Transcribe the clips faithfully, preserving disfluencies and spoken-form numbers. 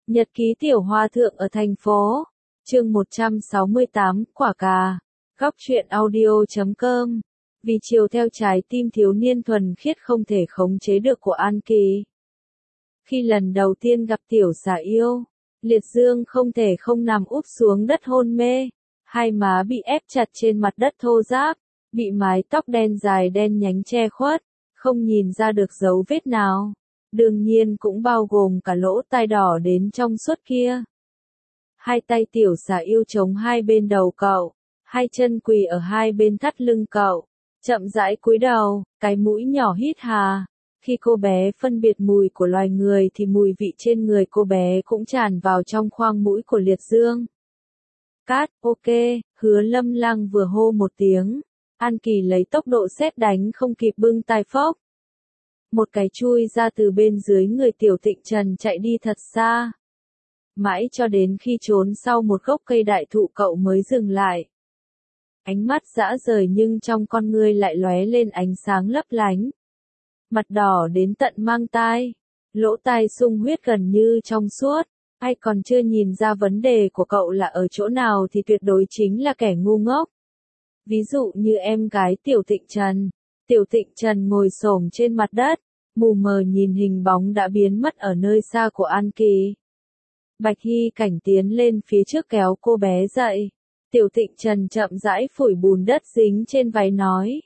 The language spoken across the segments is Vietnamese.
Nhật ký tiểu hòa thượng ở thành phố. Chương một trăm sáu mươi tám, quả cà. Góc truyện audio chấm com. Vì chiều theo trái tim thiếu niên thuần khiết không thể khống chế được của An Kỳ. Khi lần đầu tiên gặp tiểu xà yêu, Liệt Dương không thể không nằm úp xuống đất hôn mê. Hai má bị ép chặt trên mặt đất thô ráp, bị mái tóc đen dài đen nhánh che khuất, không nhìn ra được dấu vết nào. Đương nhiên cũng bao gồm cả lỗ tai đỏ đến trong suốt kia. Hai tay tiểu xà yêu chống hai bên đầu cậu, hai chân quỳ ở hai bên thắt lưng cậu, chậm rãi cúi đầu, cái mũi nhỏ hít hà. Khi cô bé phân biệt mùi của loài người thì mùi vị trên người cô bé cũng tràn vào trong khoang mũi của Liệt Dương. Cát, ok, Hứa Lâm Lăng vừa hô một tiếng, An Kỳ lấy tốc độ sét đánh không kịp bưng tai phốc. Một cái chui ra từ bên dưới người Tiểu Tịnh Trần chạy đi thật xa. Mãi cho đến khi trốn sau một gốc cây đại thụ cậu mới dừng lại. Ánh mắt dã rời nhưng trong con ngươi lại lóe lên ánh sáng lấp lánh. Mặt đỏ đến tận mang tai, lỗ tai sung huyết gần như trong suốt. Ai còn chưa nhìn ra vấn đề của cậu là ở chỗ nào thì tuyệt đối chính là kẻ ngu ngốc. Ví dụ như em gái Tiểu Tịnh Trần. Tiểu Tịnh Trần ngồi xổm trên mặt đất, mù mờ nhìn hình bóng đã biến mất ở nơi xa của An Kỳ. Bạch Hy Cảnh tiến lên phía trước kéo cô bé dậy. Tiểu Tịnh Trần chậm rãi phủi bùn đất dính trên váy nói.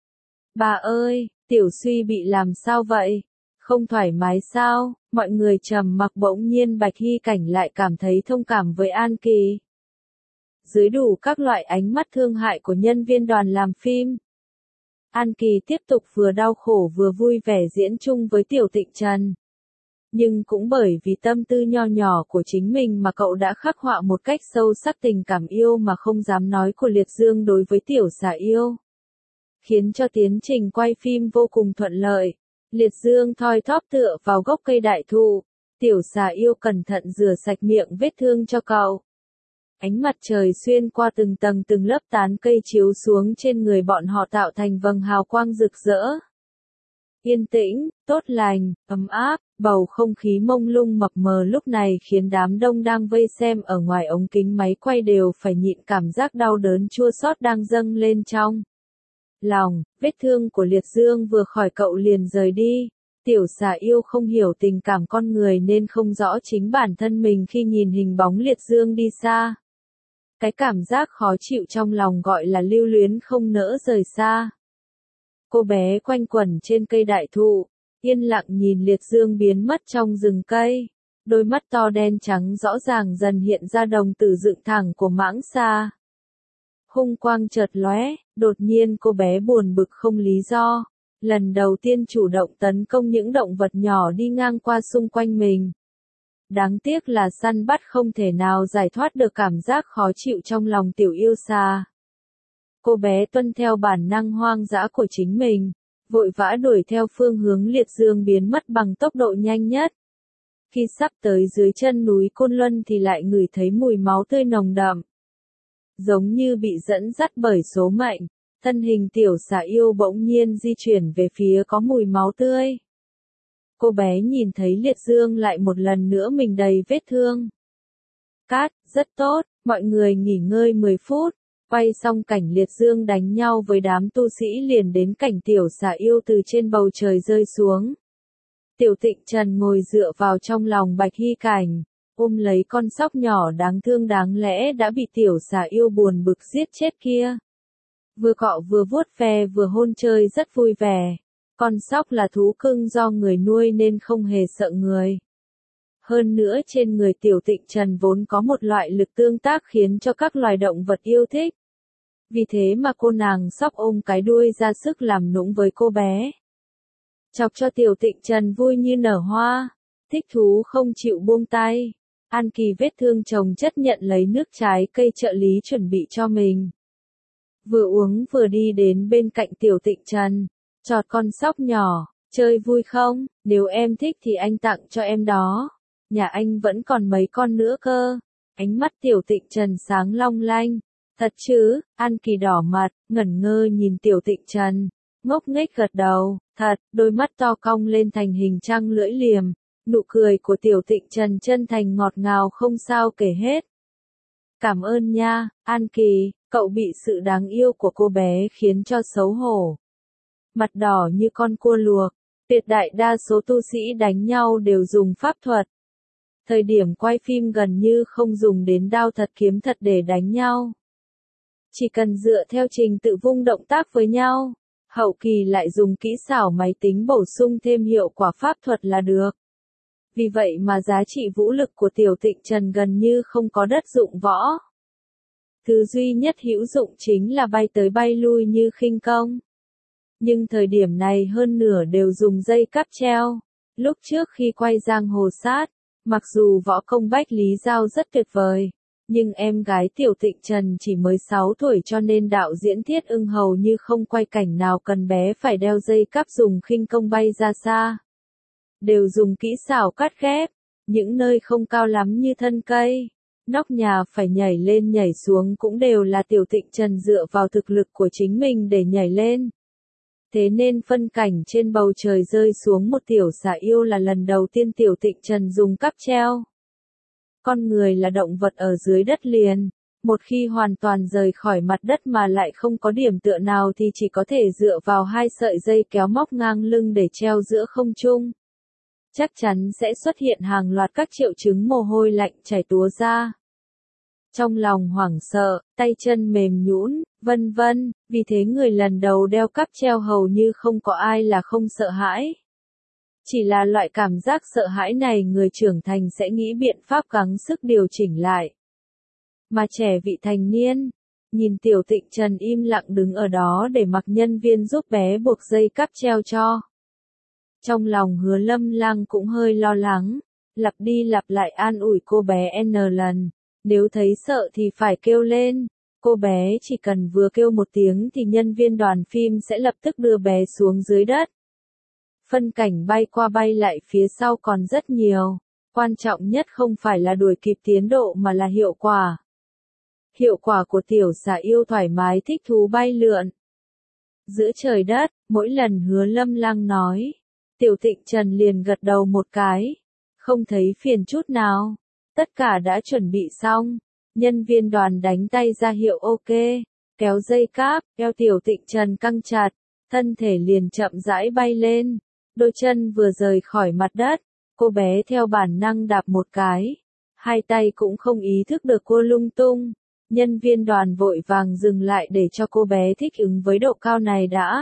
Bà ơi, Tiểu Suy bị làm sao vậy? Không thoải mái sao? Mọi người trầm mặc, bỗng nhiên Bạch Hy Cảnh lại cảm thấy thông cảm với An Kỳ. Dưới đủ các loại ánh mắt thương hại của nhân viên đoàn làm phim, An Kỳ tiếp tục vừa đau khổ vừa vui vẻ diễn chung với Tiểu Tịnh Trần. Nhưng cũng bởi vì tâm tư nho nhỏ của chính mình mà cậu đã khắc họa một cách sâu sắc tình cảm yêu mà không dám nói của Liệt Dương đối với tiểu xà yêu. Khiến cho tiến trình quay phim vô cùng thuận lợi. Liệt Dương thoi thóp tựa vào gốc cây đại thụ. Tiểu xà yêu cẩn thận rửa sạch miệng vết thương cho cậu. Ánh mặt trời xuyên qua từng tầng từng lớp tán cây chiếu xuống trên người bọn họ tạo thành vầng hào quang rực rỡ. Yên tĩnh, tốt lành, ấm áp, bầu không khí mông lung mập mờ lúc này khiến đám đông đang vây xem ở ngoài ống kính máy quay đều phải nhịn cảm giác đau đớn chua xót đang dâng lên trong lòng. Vết thương của Liệt Dương vừa khỏi cậu liền rời đi. Tiểu xà yêu không hiểu tình cảm con người nên không rõ chính bản thân mình khi nhìn hình bóng Liệt Dương đi xa. Cái cảm giác khó chịu trong lòng gọi là lưu luyến không nỡ rời xa. Cô bé quanh quẩn trên cây đại thụ, yên lặng nhìn Liệt Dương biến mất trong rừng cây. Đôi mắt to đen trắng rõ ràng dần hiện ra đồng tử dựng thẳng của mãng xà. Hung quang chợt lóe, đột nhiên cô bé buồn bực không lý do. Lần đầu tiên chủ động tấn công những động vật nhỏ đi ngang qua xung quanh mình. Đáng tiếc là săn bắt không thể nào giải thoát được cảm giác khó chịu trong lòng tiểu yêu xà. Cô bé tuân theo bản năng hoang dã của chính mình, vội vã đuổi theo phương hướng Liệt Dương biến mất bằng tốc độ nhanh nhất. Khi sắp tới dưới chân núi Côn Luân thì lại ngửi thấy mùi máu tươi nồng đậm. Giống như bị dẫn dắt bởi số mệnh, thân hình tiểu xà yêu bỗng nhiên di chuyển về phía có mùi máu tươi. Cô bé nhìn thấy Liệt Dương lại một lần nữa mình đầy vết thương. Cát, rất tốt, mọi người nghỉ ngơi mười phút. Quay xong cảnh Liệt Dương đánh nhau với đám tu sĩ liền đến cảnh tiểu xà yêu từ trên bầu trời rơi xuống. Tiểu Tịnh Trần ngồi dựa vào trong lòng Bạch Hy Cảnh, ôm lấy con sóc nhỏ đáng thương đáng lẽ đã bị tiểu xà yêu buồn bực giết chết kia. Vừa cọ vừa vuốt ve vừa hôn chơi rất vui vẻ. Con sóc là thú cưng do người nuôi nên không hề sợ người. Hơn nữa trên người Tiểu Tịnh Trần vốn có một loại lực tương tác khiến cho các loài động vật yêu thích. Vì thế mà cô nàng sóc ôm cái đuôi ra sức làm nũng với cô bé. Chọc cho Tiểu Tịnh Trần vui như nở hoa. Thích thú không chịu buông tay. An Kỳ vết thương chồng chất nhận lấy nước trái cây trợ lý chuẩn bị cho mình. Vừa uống vừa đi đến bên cạnh Tiểu Tịnh Trần. Chọt con sóc nhỏ, chơi vui không? Nếu em thích thì anh tặng cho em đó. Nhà anh vẫn còn mấy con nữa cơ. Ánh mắt Tiểu Tịnh Trần sáng long lanh. Thật chứ? An Kỳ đỏ mặt, ngẩn ngơ nhìn Tiểu Tịnh Trần. Ngốc nghếch gật đầu. Thật, đôi mắt to cong lên thành hình trăng lưỡi liềm. Nụ cười của Tiểu Tịnh Trần chân thành ngọt ngào không sao kể hết. Cảm ơn nha, An Kỳ, cậu bị sự đáng yêu của cô bé khiến cho xấu hổ. Mặt đỏ như con cua luộc, tuyệt đại đa số tu sĩ đánh nhau đều dùng pháp thuật. Thời điểm quay phim gần như không dùng đến đao thật kiếm thật để đánh nhau. Chỉ cần dựa theo trình tự vung động tác với nhau, hậu kỳ lại dùng kỹ xảo máy tính bổ sung thêm hiệu quả pháp thuật là được. Vì vậy mà giá trị vũ lực của Tiểu Tịnh Trần gần như không có đất dụng võ. Thứ duy nhất hữu dụng chính là bay tới bay lui như khinh công. Nhưng thời điểm này hơn nửa đều dùng dây cáp treo. Lúc trước khi quay giang hồ sát, mặc dù võ công Bách Lý Giao rất tuyệt vời, nhưng em gái Tiểu Tịnh Trần chỉ mới sáu tuổi cho nên đạo diễn Thiết Ưng hầu như không quay cảnh nào cần bé phải đeo dây cáp dùng khinh công bay ra xa. Đều dùng kỹ xảo cắt ghép, những nơi không cao lắm như thân cây, nóc nhà phải nhảy lên nhảy xuống cũng đều là Tiểu Tịnh Trần dựa vào thực lực của chính mình để nhảy lên. Thế nên phân cảnh trên bầu trời rơi xuống một tiểu xà yêu là lần đầu tiên Tiểu Tịnh Trần dùng cáp treo. Con người là động vật ở dưới đất liền, một khi hoàn toàn rời khỏi mặt đất mà lại không có điểm tựa nào thì chỉ có thể dựa vào hai sợi dây kéo móc ngang lưng để treo giữa không trung. Chắc chắn sẽ xuất hiện hàng loạt các triệu chứng mồ hôi lạnh chảy túa ra. Trong lòng hoảng sợ, tay chân mềm nhũn, vân vân, vì thế người lần đầu đeo cáp treo hầu như không có ai là không sợ hãi. Chỉ là loại cảm giác sợ hãi này người trưởng thành sẽ nghĩ biện pháp gắng sức điều chỉnh lại. Mà trẻ vị thành niên, nhìn Tiểu Tịnh Trần im lặng đứng ở đó để mặc nhân viên giúp bé buộc dây cáp treo cho. Trong lòng Hứa Lâm Lang cũng hơi lo lắng, lặp đi lặp lại an ủi cô bé N lần, nếu thấy sợ thì phải kêu lên. Cô bé chỉ cần vừa kêu một tiếng thì nhân viên đoàn phim sẽ lập tức đưa bé xuống dưới đất. Phân cảnh bay qua bay lại phía sau còn rất nhiều, quan trọng nhất không phải là đuổi kịp tiến độ mà là hiệu quả. Hiệu quả của tiểu xà yêu thoải mái thích thú bay lượn giữa trời đất, mỗi lần Hứa Lâm Lang nói, Tiểu Tịnh Trần liền gật đầu một cái, không thấy phiền chút nào. Tất cả đã chuẩn bị xong, nhân viên đoàn đánh tay ra hiệu ok, kéo dây cáp, eo Tiểu Tịnh Trần căng chặt, thân thể liền chậm rãi bay lên, đôi chân vừa rời khỏi mặt đất, cô bé theo bản năng đạp một cái, hai tay cũng không ý thức được cô lung tung, nhân viên đoàn vội vàng dừng lại để cho cô bé thích ứng với độ cao này đã.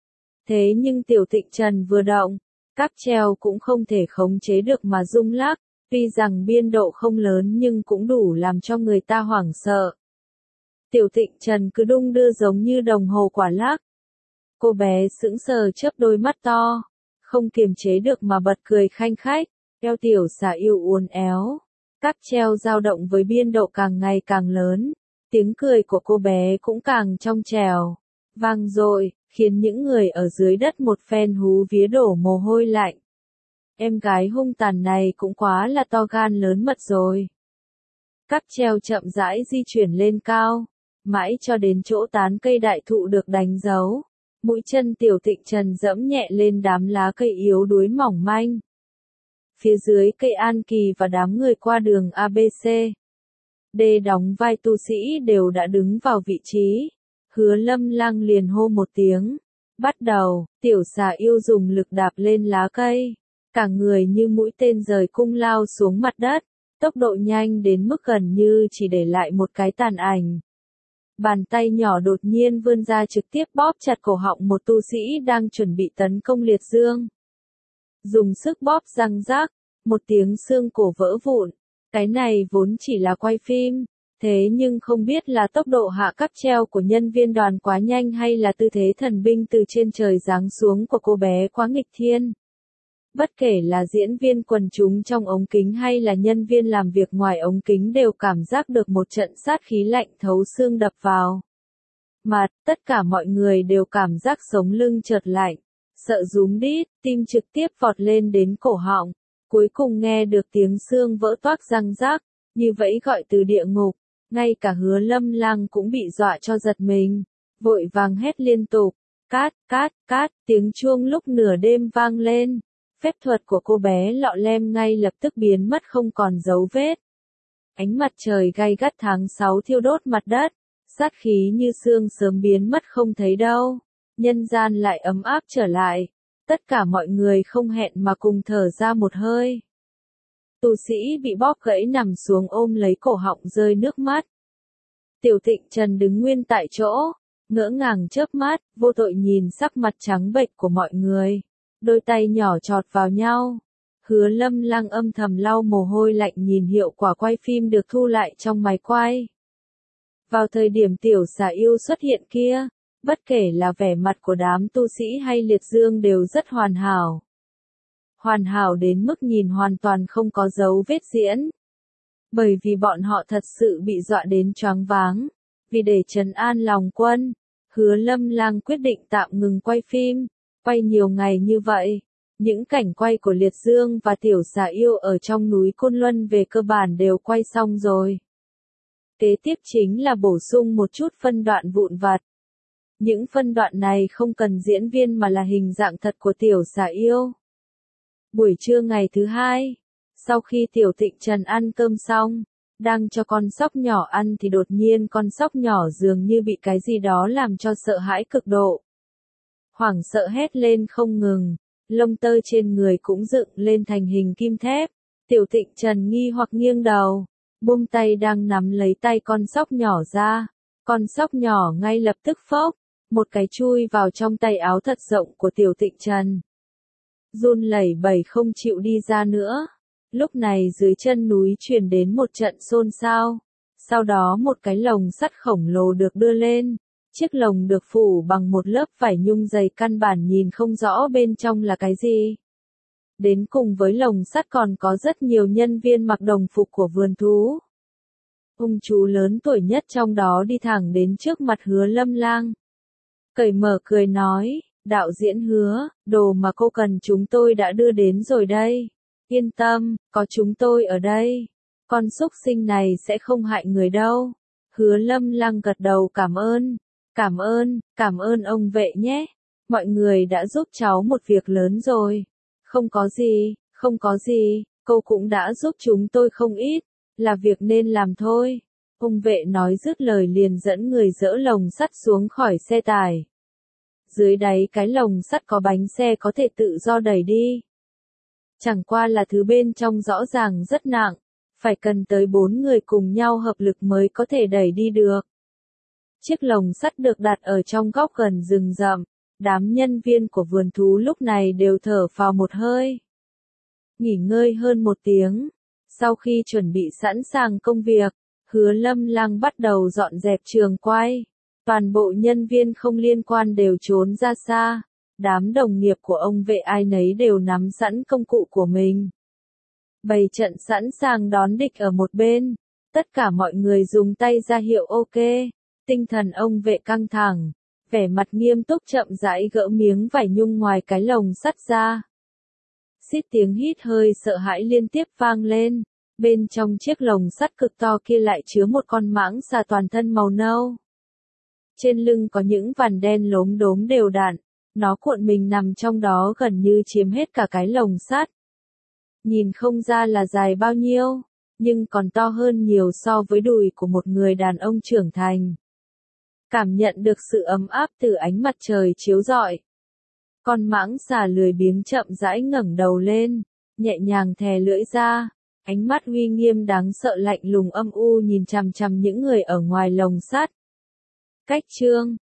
Thế nhưng Tiểu Tịnh Trần vừa động, cáp treo cũng không thể khống chế được mà rung lắc, tuy rằng biên độ không lớn nhưng cũng đủ làm cho người ta hoảng sợ. Tiểu Tịnh Trần cứ đung đưa giống như đồng hồ quả lắc. Cô bé sững sờ chớp đôi mắt to, không kiềm chế được mà bật cười khanh khách, eo tiểu xà yêu uốn éo. Cáp treo dao động với biên độ càng ngày càng lớn, tiếng cười của cô bé cũng càng trong trẻo, vang dội, khiến những người ở dưới đất một phen hú vía đổ mồ hôi lạnh. Em gái hung tàn này cũng quá là to gan lớn mật rồi. Cáp treo chậm rãi di chuyển lên cao, mãi cho đến chỗ tán cây đại thụ được đánh dấu. Mũi chân Tiểu Tịnh Trần dẫm nhẹ lên đám lá cây yếu đuối mỏng manh. Phía dưới cây An Kỳ và đám người qua đường a bê xê D đóng vai tu sĩ đều đã đứng vào vị trí. Hứa Lâm Lang liền hô một tiếng. Bắt đầu, tiểu xà yêu dùng lực đạp lên lá cây. Cả người như mũi tên rời cung lao xuống mặt đất. Tốc độ nhanh đến mức gần như chỉ để lại một cái tàn ảnh. Bàn tay nhỏ đột nhiên vươn ra trực tiếp bóp chặt cổ họng một tu sĩ đang chuẩn bị tấn công liệt dương. Dùng sức bóp răng rác, một tiếng xương cổ vỡ vụn. Cái này vốn chỉ là quay phim, thế nhưng không biết là tốc độ hạ cáp treo của nhân viên đoàn quá nhanh hay là tư thế thần binh từ trên trời giáng xuống của cô bé quá nghịch thiên. Bất kể là diễn viên quần chúng trong ống kính hay là nhân viên làm việc ngoài ống kính đều cảm giác được một trận sát khí lạnh thấu xương đập vào mặt, tất cả mọi người đều cảm giác sống lưng chợt lạnh, sợ rúm đít, tim trực tiếp vọt lên đến cổ họng, cuối cùng nghe được tiếng xương vỡ toác răng rác, như vẫy gọi từ địa ngục, ngay cả Hứa Lâm Lang cũng bị dọa cho giật mình, vội vàng hét liên tục, cát, cát, cát, tiếng chuông lúc nửa đêm vang lên. Phép thuật của cô bé lọ lem ngay lập tức biến mất không còn dấu vết. Ánh mặt trời gay gắt tháng sáu thiêu đốt mặt đất, sát khí như sương sớm biến mất không thấy đâu. Nhân gian lại ấm áp trở lại, tất cả mọi người không hẹn mà cùng thở ra một hơi. Tu sĩ bị bóp gãy nằm xuống ôm lấy cổ họng rơi nước mắt. Tiểu Tịnh Trần đứng nguyên tại chỗ, ngỡ ngàng chớp mắt, vô tội nhìn sắc mặt trắng bệch của mọi người. Đôi tay nhỏ chọt vào nhau. Hứa Lâm Lang âm thầm lau mồ hôi lạnh nhìn hiệu quả quay phim được thu lại trong máy quay. Vào thời điểm tiểu xà yêu xuất hiện kia, bất kể là vẻ mặt của đám tu sĩ hay liệt dương đều rất hoàn hảo. Hoàn hảo đến mức nhìn hoàn toàn không có dấu vết diễn. Bởi vì bọn họ thật sự bị dọa đến choáng váng. Vì để trấn an lòng quân, Hứa Lâm Lang quyết định tạm ngừng quay phim. Quay nhiều ngày như vậy, những cảnh quay của liệt dương và tiểu xà yêu ở trong núi Côn Luân về cơ bản đều quay xong rồi. Kế tiếp chính là bổ sung một chút phân đoạn vụn vặt. Những phân đoạn này không cần diễn viên mà là hình dạng thật của tiểu xà yêu. Buổi trưa ngày thứ hai, sau khi Tiểu Tịnh Trần ăn cơm xong, đang cho con sóc nhỏ ăn thì đột nhiên con sóc nhỏ dường như bị cái gì đó làm cho sợ hãi cực độ. Hoảng sợ hét lên không ngừng, lông tơ trên người cũng dựng lên thành hình kim thép. Tiểu Tịnh Trần nghi hoặc nghiêng đầu, buông tay đang nắm lấy tay con sóc nhỏ ra. Con sóc nhỏ ngay lập tức phốc, một cái chui vào trong tay áo thật rộng của Tiểu Tịnh Trần. Run lẩy bẩy không chịu đi ra nữa. Lúc này dưới chân núi truyền đến một trận xôn xao. Sau đó một cái lồng sắt khổng lồ được đưa lên. Chiếc lồng được phủ bằng một lớp vải nhung dày căn bản nhìn không rõ bên trong là cái gì. Đến cùng với lồng sắt còn có rất nhiều nhân viên mặc đồng phục của vườn thú. Ông chú lớn tuổi nhất trong đó đi thẳng đến trước mặt Hứa Lâm Lang. Cởi mở cười nói, đạo diễn Hứa, đồ mà cô cần chúng tôi đã đưa đến rồi đây. Yên tâm, có chúng tôi ở đây. Con súc sinh này sẽ không hại người đâu. Hứa Lâm Lang gật đầu cảm ơn. Cảm ơn, cảm ơn ông vệ nhé. Mọi người đã giúp cháu một việc lớn rồi. Không có gì, không có gì, cô cũng đã giúp chúng tôi không ít. Là việc nên làm thôi. Ông vệ nói dứt lời liền dẫn người dỡ lồng sắt xuống khỏi xe tải. Dưới đáy cái lồng sắt có bánh xe có thể tự do đẩy đi. Chẳng qua là thứ bên trong rõ ràng rất nặng, phải cần tới bốn người cùng nhau hợp lực mới có thể đẩy đi được. Chiếc lồng sắt được đặt ở trong góc gần rừng rậm, đám nhân viên của vườn thú lúc này đều thở phào một hơi. Nghỉ ngơi hơn một tiếng, sau khi chuẩn bị sẵn sàng công việc, Hứa Lâm Lang bắt đầu dọn dẹp trường quay. Toàn bộ nhân viên không liên quan đều trốn ra xa. Đám đồng nghiệp của ông vệ ai nấy đều nắm sẵn công cụ của mình. Bày trận sẵn sàng đón địch ở một bên. Tất cả mọi người dùng tay ra hiệu ok. Tinh thần ông vệ căng thẳng. Vẻ mặt nghiêm túc chậm rãi gỡ miếng vải nhung ngoài cái lồng sắt ra. Xít tiếng hít hơi sợ hãi liên tiếp vang lên. Bên trong chiếc lồng sắt cực to kia lại chứa một con mãng xà toàn thân màu nâu. Trên lưng có những vằn đen lốm đốm đều đặn. Nó cuộn mình nằm trong đó gần như chiếm hết cả cái lồng sắt. Nhìn không ra là dài bao nhiêu, nhưng còn to hơn nhiều so với đùi của một người đàn ông trưởng thành. Cảm nhận được sự ấm áp từ ánh mặt trời chiếu rọi. Con mãng xà lười biếng chậm rãi ngẩng đầu lên, nhẹ nhàng thè lưỡi ra, ánh mắt uy nghiêm đáng sợ lạnh lùng âm u nhìn chằm chằm những người ở ngoài lồng sắt. Cách chương